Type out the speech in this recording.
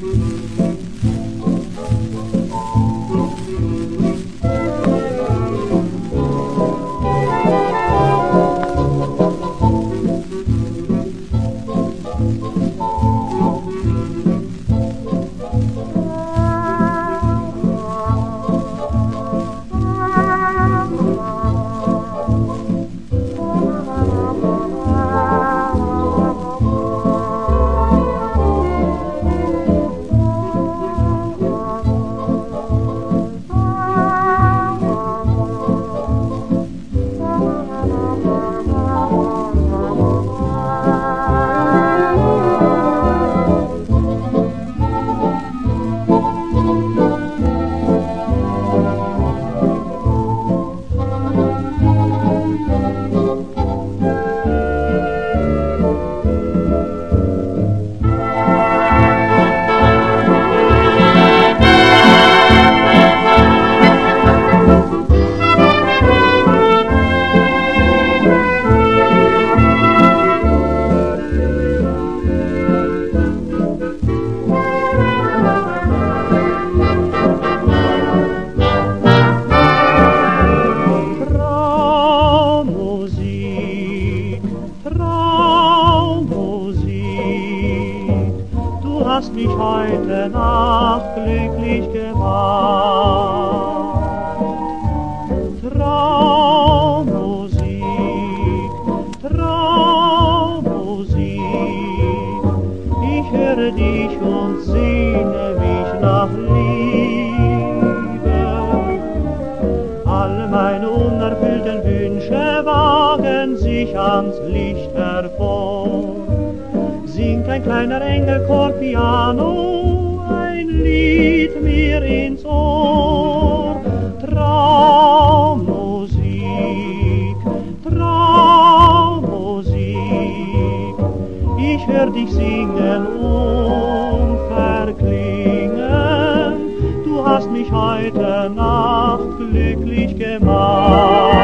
Du hast mich heute Nacht glücklich gemacht. Traummusik, Traummusik, ich höre dich und sehne mich nach Liebe. Alle meine unerfüllten Wünsche wagen sich ans Licht hervor. Singt ein kleiner Engelchor Piano ein Lied mir ins Ohr. Traummusik, Traummusik, ich hör dich singen und verklingen. Du hast mich heute Nacht glücklich gemacht.